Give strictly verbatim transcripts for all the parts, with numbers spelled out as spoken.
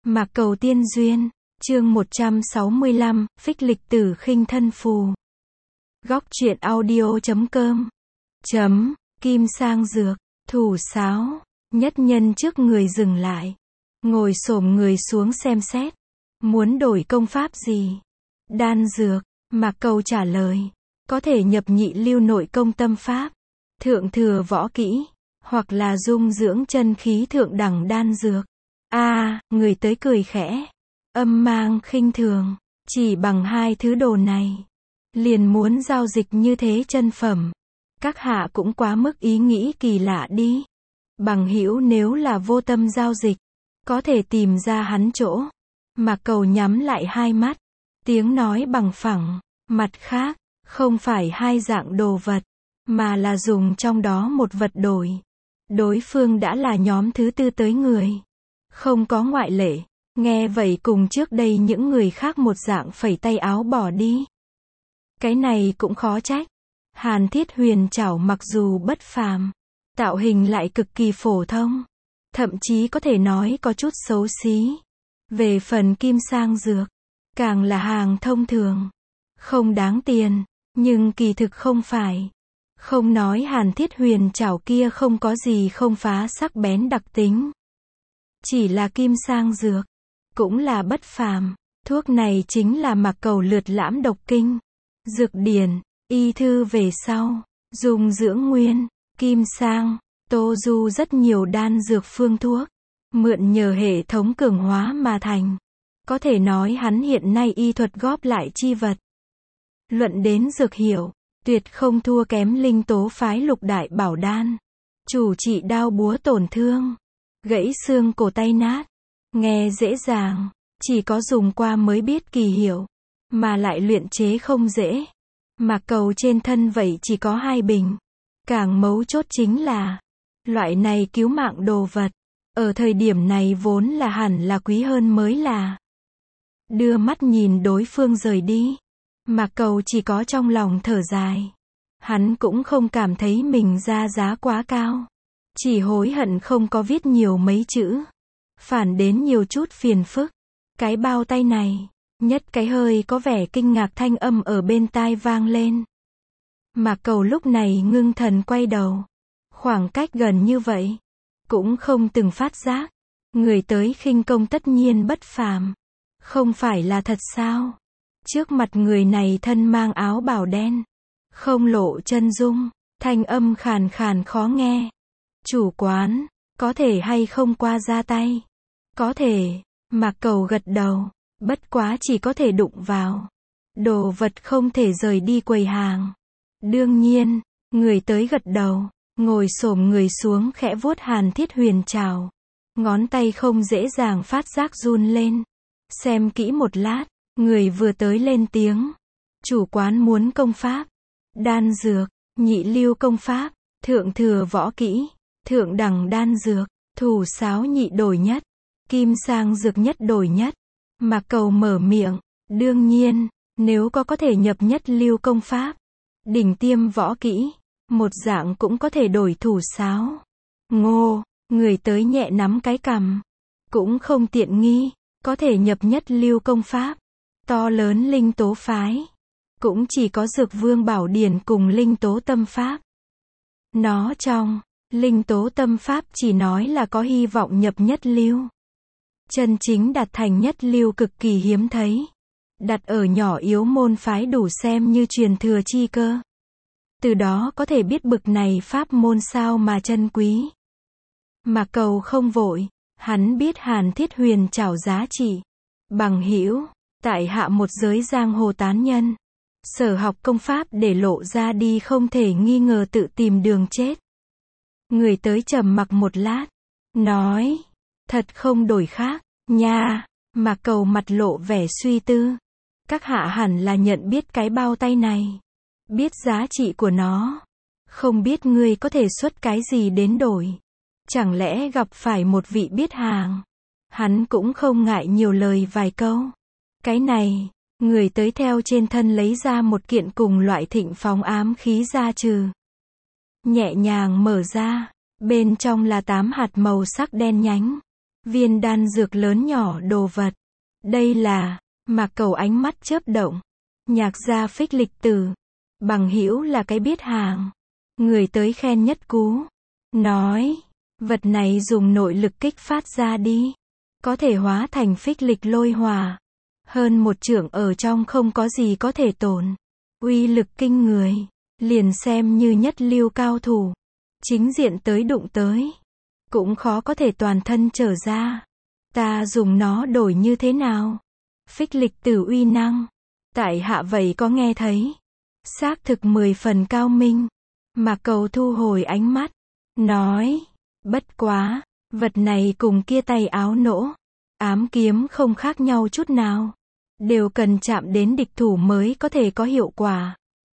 Mạc Cầu tiên duyên, chương một trăm sáu mươi lăm, phích lịch tử khinh thân phù. Góc truyện audio chấm com. Chấm, Kim Sang Dược, thủ sáo, nhất nhân trước người dừng lại. Ngồi xổm người xuống xem xét. Muốn đổi công pháp gì? Đan dược, Mạc Cầu trả lời. Có thể nhập nhị lưu nội công tâm pháp, thượng thừa võ kỹ, hoặc là dung dưỡng chân khí thượng đẳng đan dược. A, à, người tới cười khẽ, âm mang khinh thường, chỉ bằng hai thứ đồ này, liền muốn giao dịch như thế chân phẩm. Các hạ cũng quá mức ý nghĩ kỳ lạ đi. Bằng hữu nếu là vô tâm giao dịch, có thể tìm ra hắn chỗ. Mạc Cầu nhắm lại hai mắt, tiếng nói bằng phẳng, mặt khác, không phải hai dạng đồ vật, mà là dùng trong đó một vật đổi. Đối phương đã là nhóm thứ tư tới người. Không có ngoại lệ. Nghe vậy cùng trước đây những người khác một dạng phẩy tay áo bỏ đi. Cái này cũng khó trách. Hàn Thiết Huyền Trảo mặc dù bất phàm, tạo hình lại cực kỳ phổ thông, thậm chí có thể nói có chút xấu xí. Về phần Kim Sang Dược, càng là hàng thông thường, không đáng tiền, nhưng kỳ thực không phải. Không nói Hàn Thiết Huyền Trảo kia không có gì không phá sắc bén đặc tính. Chỉ là Kim Sang Dược, cũng là bất phàm. Thuốc này chính là Mạc Cầu lượt lãm độc kinh, dược điển, y thư về sau, dùng dưỡng nguyên, Kim Sang, Tô Du rất nhiều đan dược phương thuốc, mượn nhờ hệ thống cường hóa mà thành. Có thể nói hắn hiện nay y thuật góp lại chi vật. Luận đến dược hiệu, tuyệt không thua kém Linh Tố phái Lục Đại Bảo Đan. Chủ trị đao búa tổn thương, gãy xương cổ tay nát. Nghe dễ dàng, chỉ có dùng qua mới biết kỳ hiệu, mà lại luyện chế không dễ. Mạc Cầu trên thân vậy chỉ có hai bình. Càng mấu chốt chính là, loại này cứu mạng đồ vật, ở thời điểm này vốn là hẳn là quý hơn mới là. Đưa mắt nhìn đối phương rời đi, Mạc Cầu chỉ có trong lòng thở dài. Hắn cũng không cảm thấy mình ra giá quá cao, chỉ hối hận không có viết nhiều mấy chữ, phản đến nhiều chút phiền phức. Cái bao tay này, nhất cái hơi có vẻ kinh ngạc thanh âm ở bên tai vang lên. Mạc Cầu lúc này ngưng thần quay đầu, khoảng cách gần như vậy, cũng không từng phát giác, người tới khinh công tất nhiên bất phàm. Không phải là thật sao? Trước mặt người này thân mang áo bào đen, không lộ chân dung, thanh âm khàn khàn khó nghe. Chủ quán, có thể hay không qua ra tay? Có thể, Mạc Cầu gật đầu, bất quá chỉ có thể đụng vào. Đồ vật không thể rời đi quầy hàng. Đương nhiên, người tới gật đầu, ngồi xổm người xuống khẽ vuốt Hàn Thiết Huyền Trảo. Ngón tay không dễ dàng phát giác run lên. Xem kỹ một lát, người vừa tới lên tiếng. Chủ quán muốn công pháp, đan dược, nhị lưu công pháp, thượng thừa võ kỹ, thượng đẳng đan dược, thủ sáo nhị đổi nhất, Kim Sang Dược nhất đổi nhất. Mạc Cầu mở miệng, đương nhiên, nếu có có thể nhập nhất lưu công pháp, đỉnh tiêm võ kỹ, một dạng cũng có thể đổi thủ sáo. Ngô, người tới nhẹ nắm cái cằm, cũng không tiện nghi, có thể nhập nhất lưu công pháp, to lớn Linh Tố phái, cũng chỉ có Dược Vương Bảo Điển cùng Linh Tố Tâm Pháp. Nó trong, Linh Tố Tâm Pháp chỉ nói là có hy vọng nhập nhất lưu. Chân chính đạt thành nhất lưu cực kỳ hiếm thấy. Đặt ở nhỏ yếu môn phái đủ xem như truyền thừa chi cơ. Từ đó có thể biết bực này pháp môn sao mà chân quý. Mạc Cầu không vội, hắn biết Hàn Thiết Huyền Trảo giá trị. Bằng hữu, tại hạ một giới giang hồ tán nhân, sở học công pháp để lộ ra đi không thể nghi ngờ tự tìm đường chết. Người tới trầm mặc một lát, nói, thật không đổi khác, nha. Mạc Cầu mặt lộ vẻ suy tư. Các hạ hẳn là nhận biết cái bao tay này, biết giá trị của nó. Không biết ngươi có thể xuất cái gì đến đổi. Chẳng lẽ gặp phải một vị biết hàng. Hắn cũng không ngại nhiều lời vài câu. Cái này, người tới theo trên thân lấy ra một kiện cùng loại thịnh phóng ám khí gia trừ. Nhẹ nhàng mở ra, bên trong là tám hạt màu sắc đen nhánh. viên đan dược lớn nhỏ đồ vật. Đây là, Mạc Cầu ánh mắt chớp động. Nhạc gia Phích Lịch Tử. Bằng hữu là cái biết hàng. Người tới khen nhất cú. Nói, vật này dùng nội lực kích phát ra đi. Có thể hóa thành phích lịch lôi hỏa. Hơn một trượng ở trong không có gì có thể tổn. Uy lực kinh người. Liền xem như nhất lưu cao thủ. Chính diện tới đụng tới. Cũng khó có thể toàn thân trở ra. Ta dùng nó đổi như thế nào? Phích lịch tử uy năng. Tại hạ vậy có nghe thấy. Xác thực mười phần cao minh. Mạc Cầu thu hồi ánh mắt. Nói. Bất quá. Vật này cùng kia tay áo nỗ. Ám kiếm không khác nhau chút nào. Đều cần chạm đến địch thủ mới có thể có hiệu quả.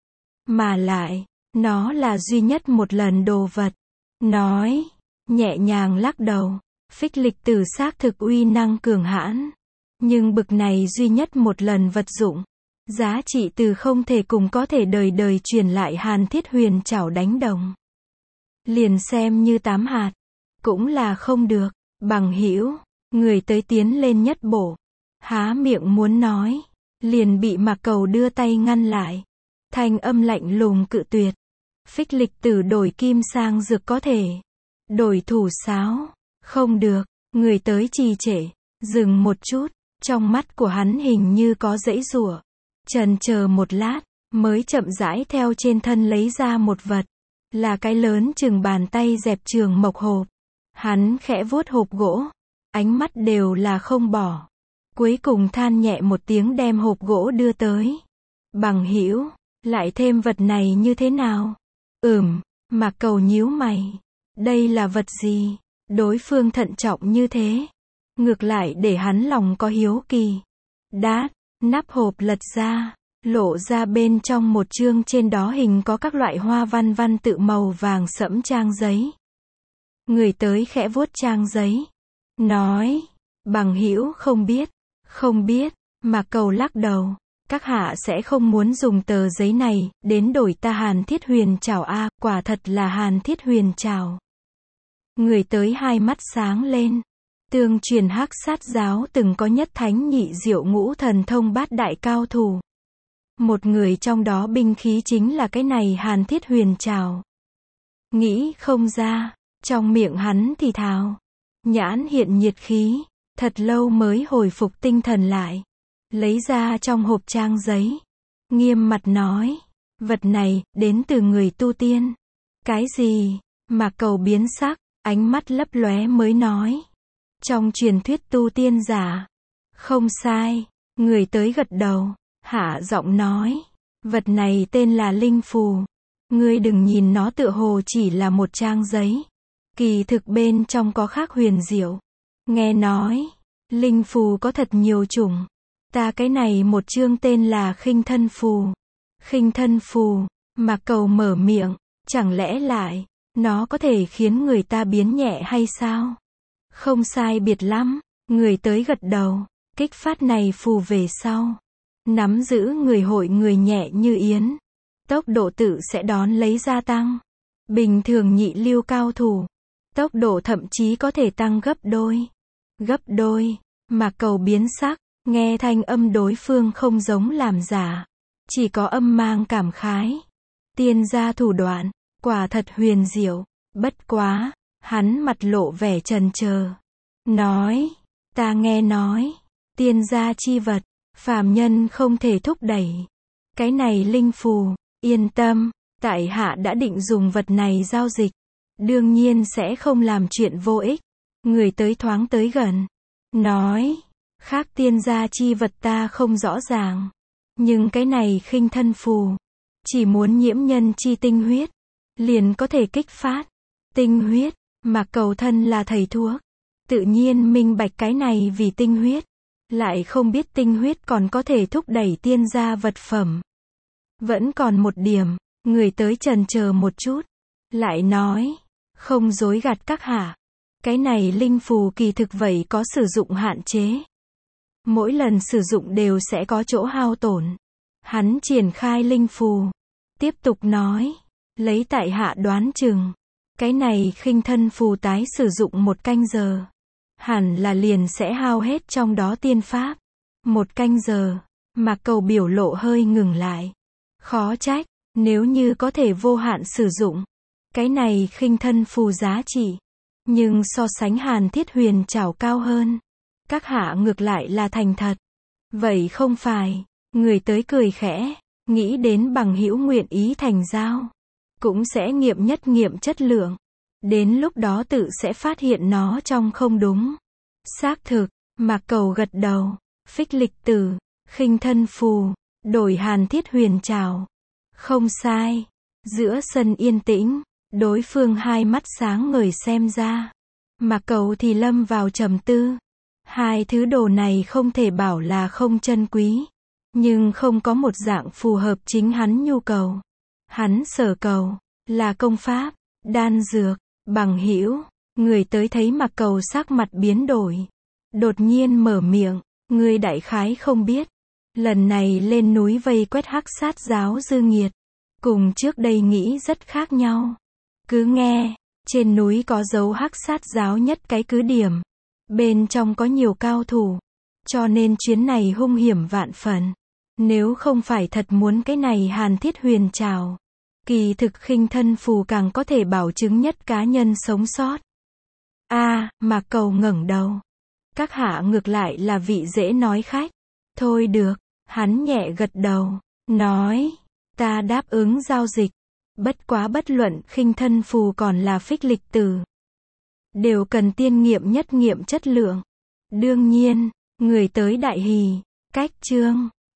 Mà lại. Nó là duy nhất một lần đồ vật. Nói. Nhẹ nhàng lắc đầu. Phích lịch tử xác thực uy năng cường hãn. Nhưng bực này duy nhất một lần vật dụng. Giá trị từ không thể cùng có thể đời đời truyền lại Hàn Thiết Huyền Trảo đánh đồng. Liền xem như tám hạt. Cũng là không được. Bằng hữu. Người tới tiến lên nhất bổ. Há miệng muốn nói. Liền bị Mạc Cầu đưa tay ngăn lại. Thanh âm lạnh lùng cự tuyệt. Phích lịch tử đổi kim sang dược có thể. Đổi thủ sáo. Không được. Người tới trì trệ. Dừng một chút. Trong mắt của hắn hình như có giãy giụa. Chần chờ một lát. Mới chậm rãi theo trên thân lấy ra một vật. Là cái lớn chừng bàn tay dẹp trường mộc hộp. Hắn khẽ vuốt hộp gỗ. Ánh mắt đều là không bỏ. Cuối cùng than nhẹ một tiếng đem hộp gỗ đưa tới. Bằng hữu. Lại thêm vật này như thế nào? Ừm. Mạc Cầu nhíu mày. Đây là vật gì? Đối phương thận trọng như thế. Ngược lại để hắn lòng có hiếu kỳ. Đát. Nắp hộp lật ra. Lộ ra bên trong một chương trên đó hình có các loại hoa văn văn tự màu vàng sẫm trang giấy. Người tới khẽ vuốt trang giấy. Nói. Bằng hữu không biết. Không biết. Mạc Cầu lắc đầu. Các hạ sẽ không muốn dùng tờ giấy này, đến đổi ta Hàn Thiết Huyền Trảo a, quả thật là Hàn Thiết Huyền Trảo. Người tới hai mắt sáng lên. Tương truyền Hắc Sát giáo từng có nhất thánh nhị diệu ngũ thần thông bát đại cao thủ. Một người trong đó binh khí chính là cái này Hàn Thiết Huyền Trảo. Nghĩ không ra, trong miệng hắn thì thào. Nhãn hiện nhiệt khí, thật lâu mới hồi phục tinh thần lại. Lấy ra trong hộp trang giấy. Nghiêm mặt nói. Vật này, đến từ người tu tiên. Cái gì? Mạc Cầu biến sắc, ánh mắt lấp lóe mới nói. Trong truyền thuyết tu tiên giả. Không sai. Người tới gật đầu. Hạ giọng nói. Vật này tên là linh phù. Ngươi đừng nhìn nó tựa hồ chỉ là một trang giấy. Kỳ thực bên trong có khác huyền diệu. Nghe nói. Linh phù có thật nhiều chủng. Ta cái này một chương tên là khinh thân phù. Khinh thân phù. Mạc Cầu mở miệng. Chẳng lẽ lại. Nó có thể khiến người ta biến nhẹ hay sao? Không sai biệt lắm. Người tới gật đầu. Kích phát này phù về sau. Nắm giữ người hội người nhẹ như yến. Tốc độ tự sẽ đón lấy gia tăng. Bình thường nhị lưu cao thủ. Tốc độ thậm chí có thể tăng gấp đôi. Gấp đôi. Mạc Cầu biến sắc. Nghe thanh âm đối phương không giống làm giả. Chỉ có âm mang cảm khái. Tiên gia thủ đoạn. Quả thật huyền diệu. Bất quá. Hắn mặt lộ vẻ trần chờ. Nói. Ta nghe nói. Tiên gia chi vật. Phàm nhân không thể thúc đẩy. Cái này linh phù. Yên tâm. Tại hạ đã định dùng vật này giao dịch. Đương nhiên sẽ không làm chuyện vô ích. Người tới thoáng tới gần. Nói. Khác tiên gia chi vật ta không rõ ràng. Nhưng cái này khinh thân phù. Chỉ muốn nhiễm nhân chi tinh huyết. Liền có thể kích phát. Tinh huyết. Mạc Cầu thân là thầy thuốc. Tự nhiên minh bạch cái này vì tinh huyết. Lại không biết tinh huyết còn có thể thúc đẩy tiên gia vật phẩm. Vẫn còn một điểm. Người tới chần chờ một chút. Lại nói. Không dối gạt các hạ. Cái này linh phù kỳ thực vậy có sử dụng hạn chế. Mỗi lần sử dụng đều sẽ có chỗ hao tổn. Hắn triển khai linh phù. Tiếp tục nói. Lấy tại hạ đoán chừng. Cái này khinh thân phù tái sử dụng một canh giờ. hẳn là liền sẽ hao hết trong đó tiên pháp. Một canh giờ, Mạc Cầu biểu lộ hơi ngừng lại. Khó trách, nếu như có thể vô hạn sử dụng, cái này khinh thân phù giá trị. Nhưng so sánh Hàn Thiết Huyền Trảo cao hơn. Các hạ ngược lại là thành thật. Vậy không phải, người tới cười khẽ, nghĩ đến bằng hữu nguyện ý thành giao. Cũng sẽ nghiệm nhất nghiệm chất lượng. Đến lúc đó tự sẽ phát hiện nó trong không đúng. Xác thực, Mạc Cầu gật đầu. Phích lịch tử, khinh thân phù, đổi Hàn Thiết Huyền Trảo. Không sai. Giữa sân yên tĩnh, đối phương hai mắt sáng ngời xem ra. Mạc Cầu thì lâm vào trầm tư. Hai thứ đồ này không thể bảo là không chân quý. Nhưng không có một dạng phù hợp chính hắn nhu cầu. Hắn sở cầu, là công pháp, đan dược, bằng hữu. Người tới thấy Mạc Cầu sắc mặt biến đổi. Đột nhiên mở miệng, ngươi đại khái không biết. Lần này lên núi vây quét hắc sát giáo dư nghiệt. Cùng trước đây nghĩ rất khác nhau. Cứ nghe, trên núi có dấu hắc sát giáo nhất cái cứ điểm. Bên trong có nhiều cao thủ. Cho nên chuyến này hung hiểm vạn phần. Nếu không phải thật muốn cái này Hàn Thiết Huyền Trảo, kỳ thực khinh thân phù càng có thể bảo chứng nhất cá nhân sống sót. A, à, Mạc Cầu ngẩng đầu. Các hạ ngược lại là vị dễ nói khách. Thôi được, hắn nhẹ gật đầu, nói, ta đáp ứng giao dịch. Bất quá bất luận khinh thân phù còn là phích lịch tử, đều cần tiên nghiệm nhất nghiệm chất lượng. Đương nhiên, người tới đại hỉ, cách chương